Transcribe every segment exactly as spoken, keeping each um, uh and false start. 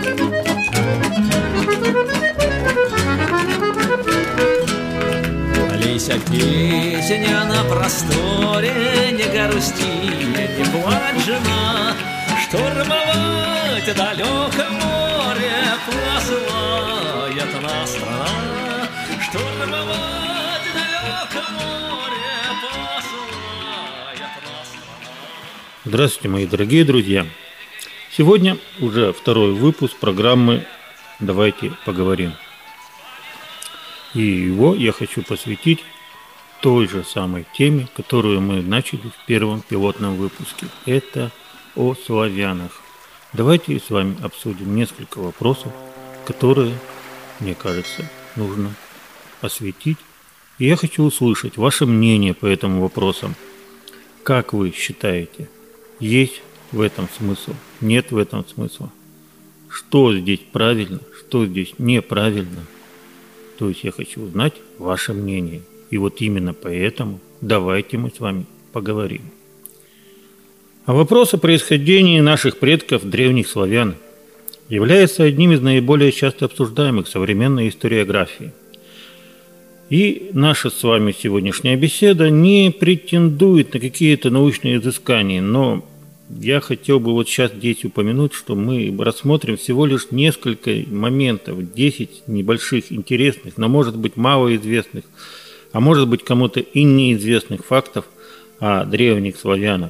Лися, песня на просторе, не грусти, не плачь, жена, штурмовать далеко море посылает нас страна, штурмовать далеко море посылает нас страна. Здравствуйте, мои дорогие друзья! Сегодня уже второй выпуск программы «Давайте поговорим». И его я хочу посвятить той же самой теме, которую мы начали в первом пилотном выпуске. Это о славянах. Давайте с вами обсудим несколько вопросов, которые, мне кажется, нужно осветить. И я хочу услышать ваше мнение по этим вопросам. Как вы считаете, есть в этом смысл, нет в этом смысла? Что здесь правильно, что здесь неправильно? То есть я хочу узнать ваше мнение. И вот именно поэтому давайте мы с вами поговорим. А вопрос о происхождении наших предков, древних славян, является одним из наиболее часто обсуждаемых в современной историографии. И наша с вами сегодняшняя беседа не претендует на какие-то научные изыскания, но я хотел бы вот сейчас здесь упомянуть, что мы рассмотрим всего лишь несколько моментов, десять небольших, интересных, но может быть малоизвестных, а может быть кому-то и неизвестных фактов о древних славянах.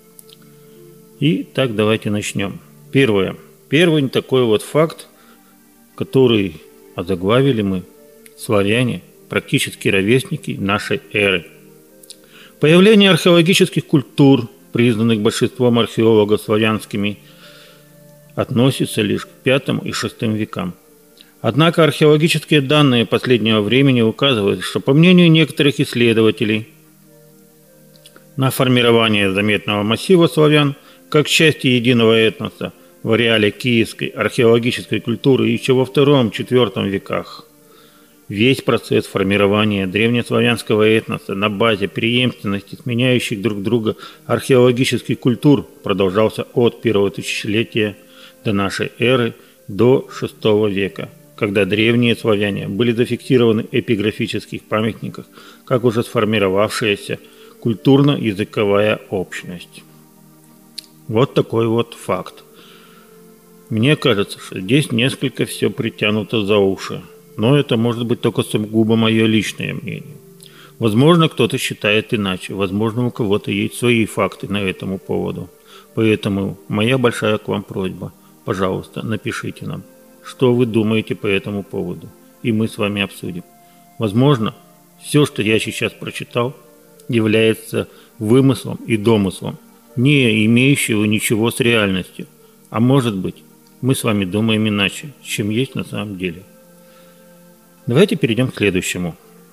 И так давайте начнем. Первое. Первый такой вот факт, который озаглавили мы, славяне, практически ровесники нашей эры. Появление археологических культур, признанных большинством археологов славянскими, относится лишь к пятому и шестому векам. Однако археологические данные последнего времени указывают, что, по мнению некоторых исследователей, на формирование заметного массива славян как части единого этноса в ареале киевской археологической культуры еще во втором-четвёртом веках. Весь процесс формирования древнеславянского этноса на базе преемственности сменяющих друг друга археологических культур продолжался от первого тысячелетия до нашей эры до шестого века, когда древние славяне были зафиксированы в эпиграфических памятниках как уже сформировавшаяся культурно-языковая общность. Вот такой вот факт. Мне кажется, что здесь несколько все притянуто за уши. Но это может быть только сугубо мое личное мнение. Возможно, кто-то считает иначе. Возможно, у кого-то есть свои факты на этому поводу. Поэтому моя большая к вам просьба. Пожалуйста, напишите нам, что вы думаете по этому поводу. И мы с вами обсудим. Возможно, все, что я сейчас прочитал, является вымыслом и домыслом, не имеющего ничего с реальностью. А может быть, мы с вами думаем иначе, чем есть на самом деле. Давайте перейдем к следующему.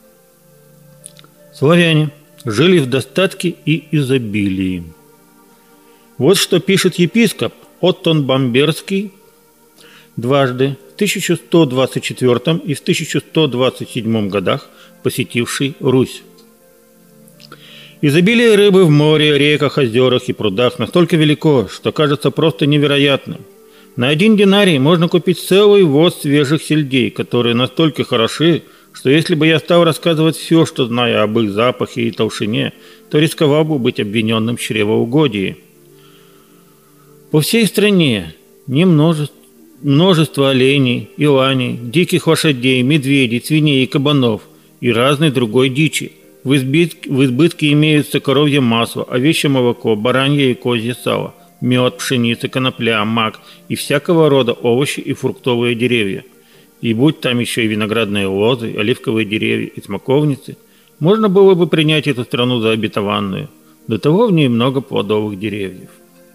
Славяне жили в достатке и изобилии. Вот что пишет епископ Оттон Бамберский дважды в тысяча сто двадцать четвёртом и в тысяча сто двадцать седьмом годах посетивший Русь. Изобилие рыбы в море, реках, озерах и прудах настолько велико, что кажется просто невероятным. На один динарий можно купить целый воз свежих сельдей, которые настолько хороши, что если бы я стал рассказывать все, что знаю об их запахе и толщине, то рисковал бы быть обвиненным в чревоугодии. По всей стране не множество, множество оленей, иланей, диких лошадей, медведей, свиней и кабанов и разной другой дичи. В избытке, в избытке имеются коровье масло, овечье молоко, баранье и козье сало, мед, пшеница, конопля, мак и всякого рода овощи и фруктовые деревья. И будь там еще и виноградные лозы, оливковые деревья и смоковницы, можно было бы принять эту страну за обетованную. До того в ней много плодовых деревьев.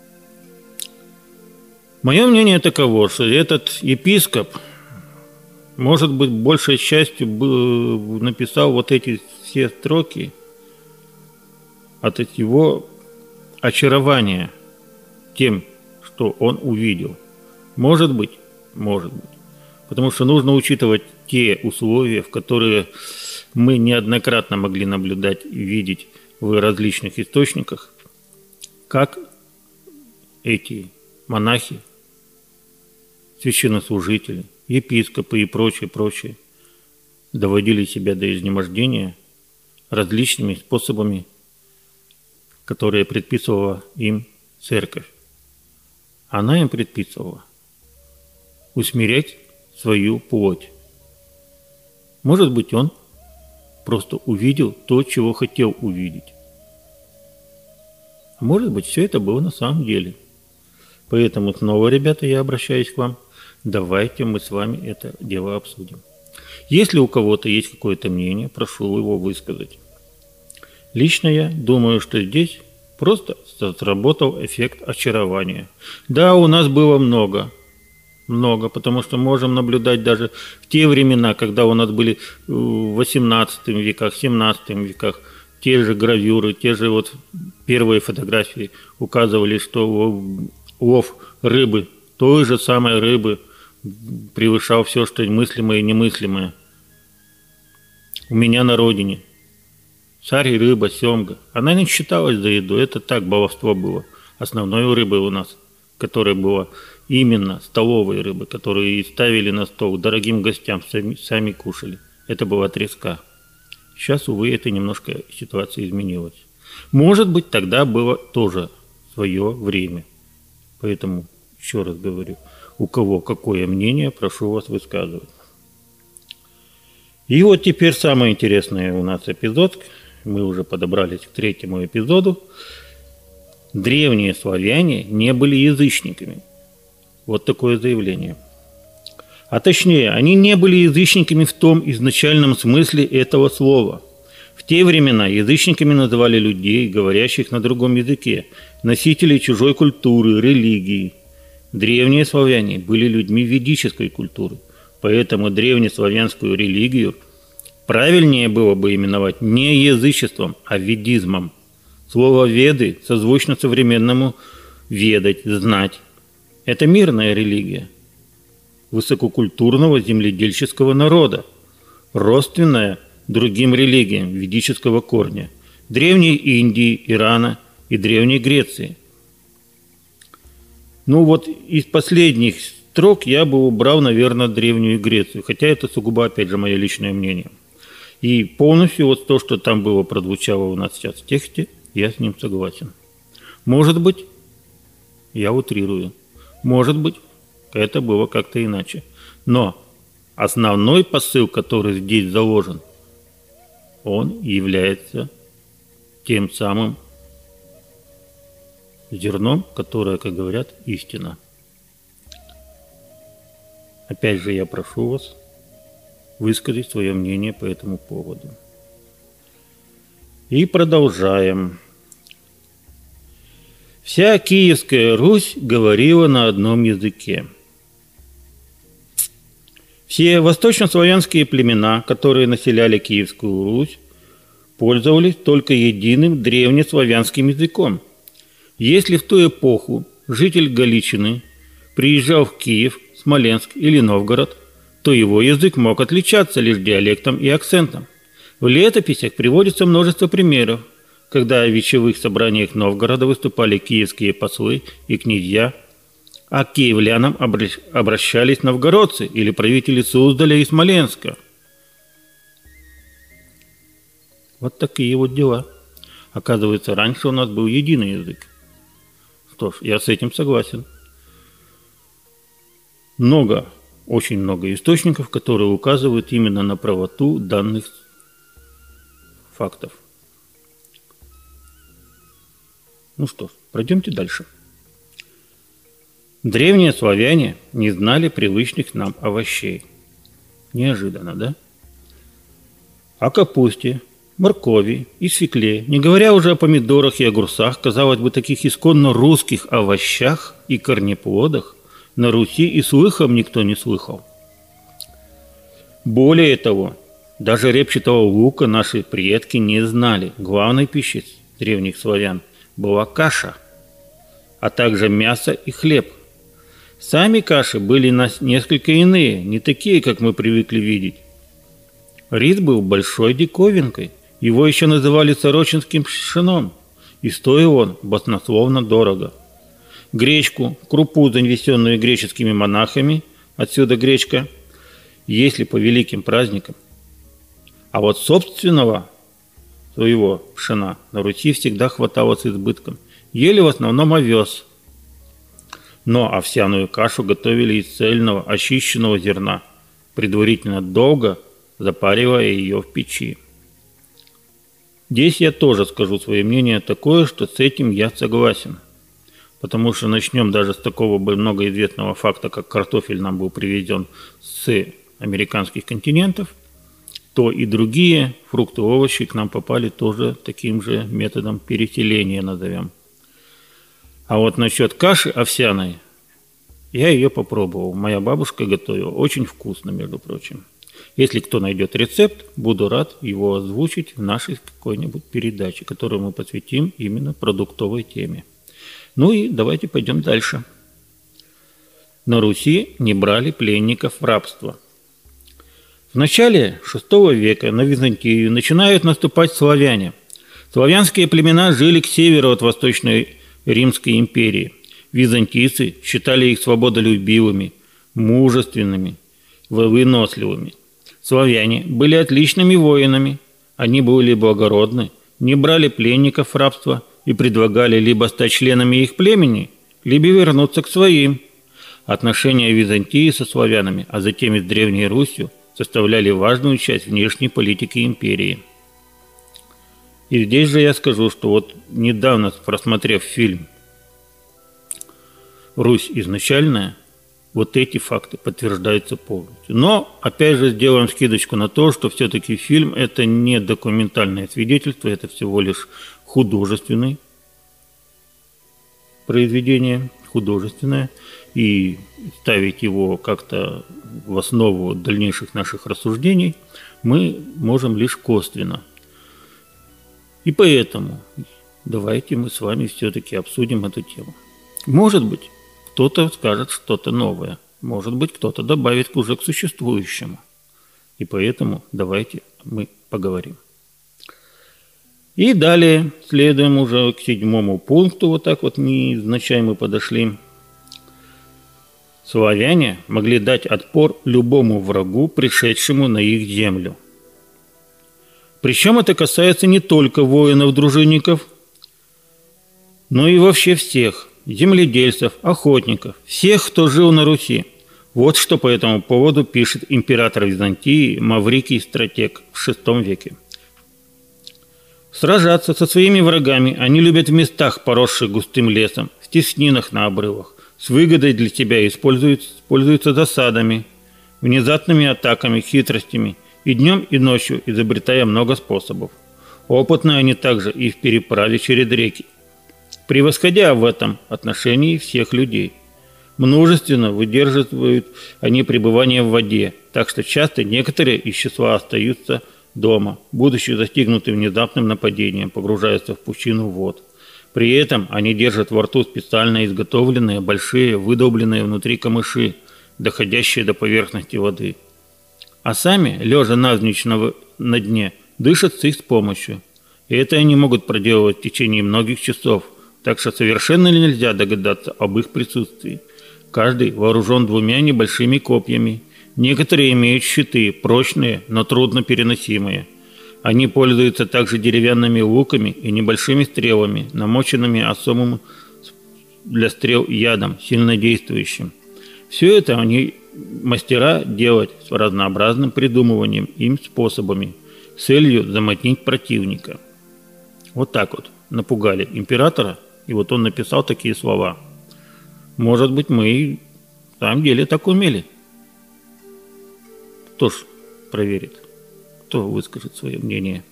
Мое мнение таково, что этот епископ, может быть, большей частью написал вот эти все строки от его очарования тем, что он увидел. Может быть, может быть. Потому что нужно учитывать те условия, в которые мы неоднократно могли наблюдать и видеть в различных источниках, как эти монахи священнослужители, епископы и прочее, прочее доводили себя до изнемождения различными способами, которые предписывала им церковь. Она им предписывала усмирять свою плоть. Может быть, он просто увидел то, чего хотел увидеть. А может быть, все это было на самом деле. Поэтому снова, ребята, я обращаюсь к вам. Давайте мы с вами это дело обсудим. Если у кого-то есть какое-то мнение, прошу его высказать. Лично я думаю, что здесь просто сработал эффект очарования. Да, у нас было много, много, потому что можем наблюдать даже в те времена, когда у нас были в восемнадцатом веках, семнадцатом веках, те же гравюры, те же вот первые фотографии указывали, что лов рыбы, той же самой рыбы, превышал все, что мыслимое и немыслимое. У меня на родине царь и рыба, семга. Она не считалась за еду, это так, баловство было. Основной рыбой у нас, которая была именно столовой рыбы, которую и ставили на стол дорогим гостям, сами, сами кушали. Это была треска. Сейчас, увы, это немножко ситуация изменилась. Может быть, тогда было тоже свое время. Поэтому, еще раз говорю, у кого какое мнение, прошу вас высказывать. И вот теперь самый интересный у нас эпизод. Мы уже подобрались к третьему эпизоду. Древние славяне не были язычниками. Вот такое заявление. А точнее, они не были язычниками в том изначальном смысле этого слова. В те времена язычниками называли людей, говорящих на другом языке, носителей чужой культуры, религии. Древние славяне были людьми ведической культуры, поэтому древнеславянскую религию правильнее было бы именовать не язычеством, а ведизмом. Слово «веды» созвучно современному «ведать», «знать». Это мирная религия высококультурного земледельческого народа, родственная другим религиям ведического корня, Древней Индии, Ирана и Древней Греции. Ну вот из последних строк я бы убрал, наверное, Древнюю Грецию, хотя это сугубо, опять же, мое личное мнение. И полностью вот то, что там было, прозвучало у нас сейчас в тексте, я с ним согласен. Может быть, я утрирую, может быть, это было как-то иначе. Но основной посыл, который здесь заложен, он является тем самым зерном, которое, как говорят, истина. Опять же, я прошу вас высказать свое мнение по этому поводу. И продолжаем. Вся Киевская Русь говорила на одном языке. Все восточнославянские племена, которые населяли Киевскую Русь, пользовались только единым древнеславянским языком. Если в ту эпоху житель Галичины приезжал в Киев, Смоленск или Новгород, то его язык мог отличаться лишь диалектом и акцентом. В летописях приводится множество примеров, когда в вечевых собраниях Новгорода выступали киевские послы и князья, а к киевлянам обращались новгородцы или правители Суздаля и Смоленска. Вот такие вот дела. Оказывается, раньше у нас был единый язык. Что ж, я с этим согласен. Много, очень много источников, которые указывают именно на правоту данных фактов. Ну что ж, пройдемте дальше. Древние славяне не знали привычных нам овощей. Неожиданно, да? О капусте, моркови и свекле, не говоря уже о помидорах и огурцах, казалось бы, таких исконно русских овощах и корнеплодах, на Руси и слыхом никто не слыхал. Более того, даже репчатого лука наши предки не знали. Главной пищей древних славян была каша, а также мясо и хлеб. Сами каши были несколько иные, не такие, как мы привыкли видеть. Рис был большой диковинкой, его еще называли сорочинским пшеном, и стоил он баснословно дорого. Гречку, крупу, занесенную греческими монахами, отсюда гречка, если по великим праздникам. А вот собственного своего пшена на Руси всегда хватало с избытком. Ели в основном овес. Но овсяную кашу готовили из цельного, очищенного зерна, предварительно долго запаривая ее в печи. Здесь я тоже скажу свое мнение такое, что с этим я согласен. Потому что начнем даже с такого многоизвестного факта, как картофель нам был привезен с американских континентов, то и другие фрукты, овощи к нам попали тоже таким же методом переселения, назовем. А вот насчет каши овсяной, я ее попробовал. Моя бабушка готовила. Очень вкусно, между прочим. Если кто найдет рецепт, буду рад его озвучить в нашей какой-нибудь передаче, которую мы посвятим именно продуктовой теме. Ну и давайте пойдем дальше. На Руси не брали пленников в рабство. В начале шестого века на Византию начинают наступать славяне. Славянские племена жили к северу от Восточной Римской империи. Византийцы считали их свободолюбивыми, мужественными, выносливыми. Славяне были отличными воинами. Они были благородны, не брали пленников в рабство и предлагали либо стать членами их племени, либо вернуться к своим. Отношения Византии со славянами, а затем и с Древней Русью, составляли важную часть внешней политики империи. И здесь же я скажу, что вот недавно, просмотрев фильм «Русь изначальная», вот эти факты подтверждаются полностью. Но, опять же, сделаем скидочку на то, что все-таки фильм – это не документальное свидетельство, это всего лишь художественное произведение, художественное, и ставить его как-то в основу дальнейших наших рассуждений мы можем лишь косвенно. И поэтому давайте мы с вами все-таки обсудим эту тему. Может быть, кто-то скажет что-то новое, может быть, кто-то добавит уже к существующему. И поэтому давайте мы поговорим. И далее следуем уже к седьмому пункту, вот так вот невзначай мы подошли. Славяне могли дать отпор любому врагу, пришедшему на их землю. Причем это касается не только воинов-дружинников, но и вообще всех земледельцев, охотников, всех, кто жил на Руси. Вот что по этому поводу пишет император Византии Маврикий Стратег в шестом веке. Сражаться со своими врагами они любят в местах, поросших густым лесом, в теснинах на обрывах, с выгодой для себя используют, используются засадами, внезапными атаками, хитростями, и днем, и ночью изобретая много способов. Опытны они также и в переправе через реки, превосходя в этом отношении всех людей. Множественно выдерживают они пребывание в воде, так что часто некоторые из числа остаются дома, будучи застигнуты внезапным нападением, погружаются в пучину вод. При этом они держат во рту специально изготовленные большие, выдолбленные внутри камыши, доходящие до поверхности воды. А сами, лежа навзничь на, на дне, дышат с их с помощью. И это они могут проделывать в течение многих часов, так что совершенно нельзя догадаться об их присутствии. Каждый вооружен двумя небольшими копьями. Некоторые имеют щиты, прочные, но трудно переносимые. Они пользуются также деревянными луками и небольшими стрелами, намоченными особым для стрел ядом, сильнодействующим. Все это они мастера делать с разнообразным придумыванием им способами, с целью заманить противника. Вот так вот напугали императора, и вот он написал такие слова. Может быть, мы и в самом деле так умели. Кто ж проверит? Кто выскажет свое мнение?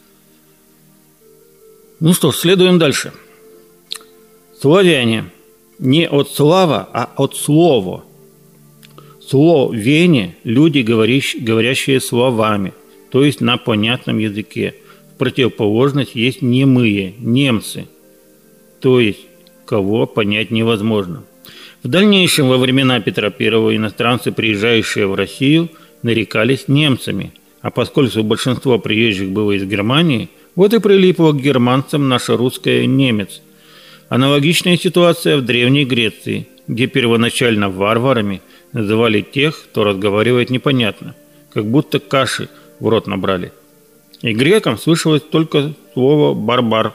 Ну что ж, следуем дальше. Славяне. Не от слава, а от слова. Словени – люди, говорящие словами, то есть на понятном языке. В противоположность есть немые, немцы, то есть кого понять невозможно. В дальнейшем, во времена Петра Первого, иностранцы, приезжающие в Россию, нарекались немцами, а поскольку большинство приезжих было из Германии, вот и прилипло к германцам наше русское «немец». Аналогичная ситуация в Древней Греции. где первоначально варварами называли тех, кто разговаривает непонятно, как будто каши в рот набрали. И грекам слышалось только слово «барбар».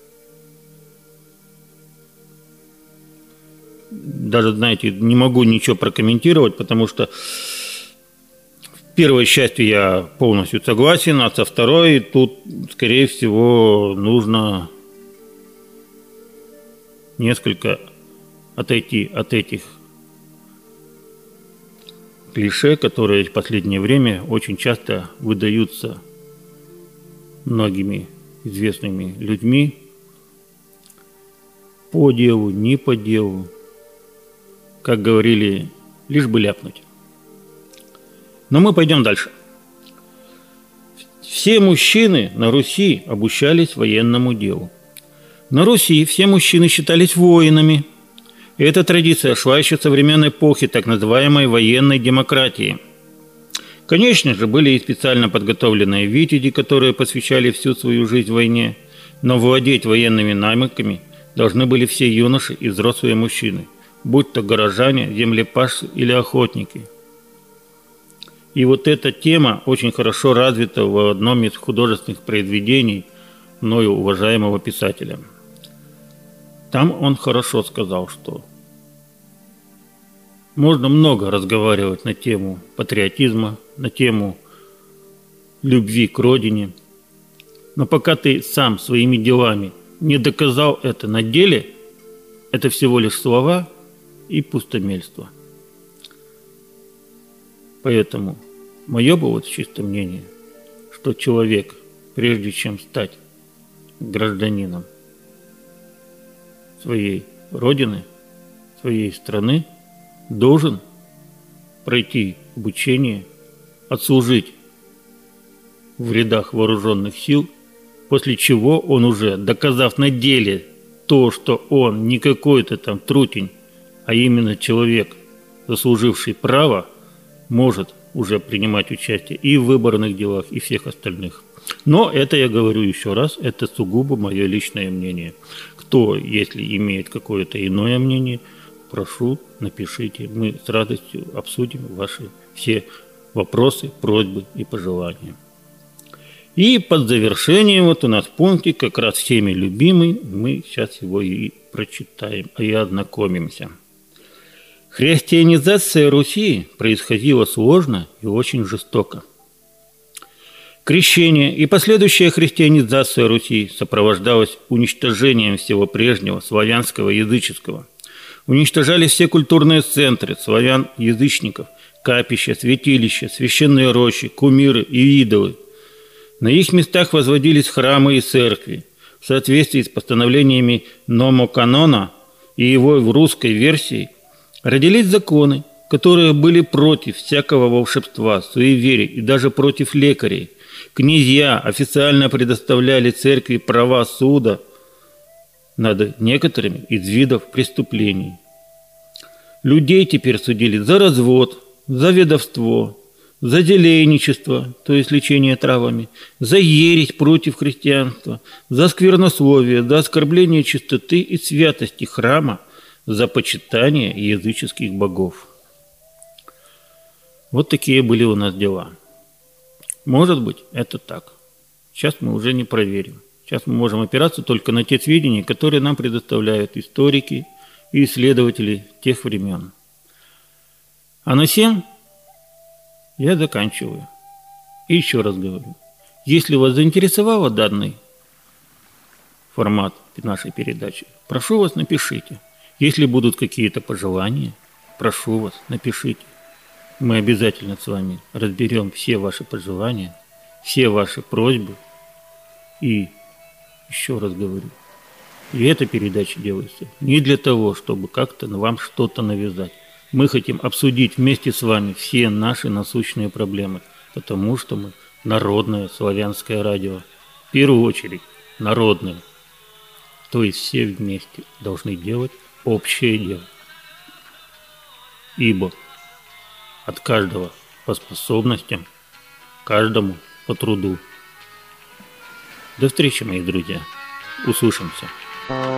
Даже, знаете, не могу ничего прокомментировать, потому что в первой части я полностью согласен, а со второй тут, скорее всего, нужно несколько отойти от этих клише, которые в последнее время очень часто выдаются многими известными людьми по делу, не по делу. Как говорили, лишь бы ляпнуть. Но мы пойдем дальше. Все мужчины на Руси обучались военному делу. На Руси все мужчины считались воинами. И эта традиция шла еще со времен эпохи так называемой военной демократии. Конечно же, были и специально подготовленные витязи, которые посвящали всю свою жизнь войне, но владеть военными навыками должны были все юноши и взрослые мужчины, будь то горожане, землепашцы или охотники. И вот эта тема очень хорошо развита в одном из художественных произведений мною уважаемого писателя. Там он хорошо сказал, что можно много разговаривать на тему патриотизма, на тему любви к родине, но пока ты сам своими делами не доказал это на деле, это всего лишь слова и пустомельство. Поэтому мое бы вот чистое мнение, что человек, прежде чем стать гражданином своей родины, своей страны, должен пройти обучение, отслужить в рядах вооруженных сил, после чего он уже, доказав на деле то, что он не какой-то там трутень, а именно человек, заслуживший право, может уже принимать участие и в выборных делах, и всех остальных. Но это, я говорю еще раз, это сугубо мое личное мнение. Кто, если имеет какое-то иное мнение, прошу, напишите. Мы с радостью обсудим ваши все вопросы, просьбы и пожелания. И под завершение вот у нас в пункте, как раз всеми любимый, мы сейчас его и прочитаем, и ознакомимся. Христианизация Руси происходила сложно и очень жестоко. Крещение и последующая христианизация Руси сопровождалась уничтожением всего прежнего славянского языческого. Уничтожались все культурные центры славян-язычников, капища, святилища, священные рощи, кумиры и идолы. На их местах возводились храмы и церкви. В соответствии с постановлениями Номоканона и его в русской версии родились законы, которые были против всякого волшебства, суеверий и даже против лекарей. Князья официально предоставляли церкви права суда над некоторыми из видов преступлений. Людей теперь судили за развод, за ведовство, за делейничество, то есть лечение травами, за ересь против христианства, за сквернословие, за оскорбление чистоты и святости храма, за почитание языческих богов. Вот такие были у нас дела. Может быть, это так. Сейчас мы уже не проверим. Сейчас мы можем опираться только на те сведения, которые нам предоставляют историки и исследователи тех времен. А на сем я заканчиваю. И еще раз говорю, если вас заинтересовал данный формат нашей передачи, прошу вас, напишите. Если будут какие-то пожелания, прошу вас, напишите. Мы обязательно с вами разберем все ваши пожелания, все ваши просьбы. И еще раз говорю, и эта передача делается не для того, чтобы как-то вам что-то навязать. Мы хотим обсудить вместе с вами все наши насущные проблемы, потому что мы народное славянское радио. В первую очередь народное. То есть все вместе должны делать общее дело. Ибо от каждого по способностям, каждому по труду. До встречи, мои друзья. Услышимся.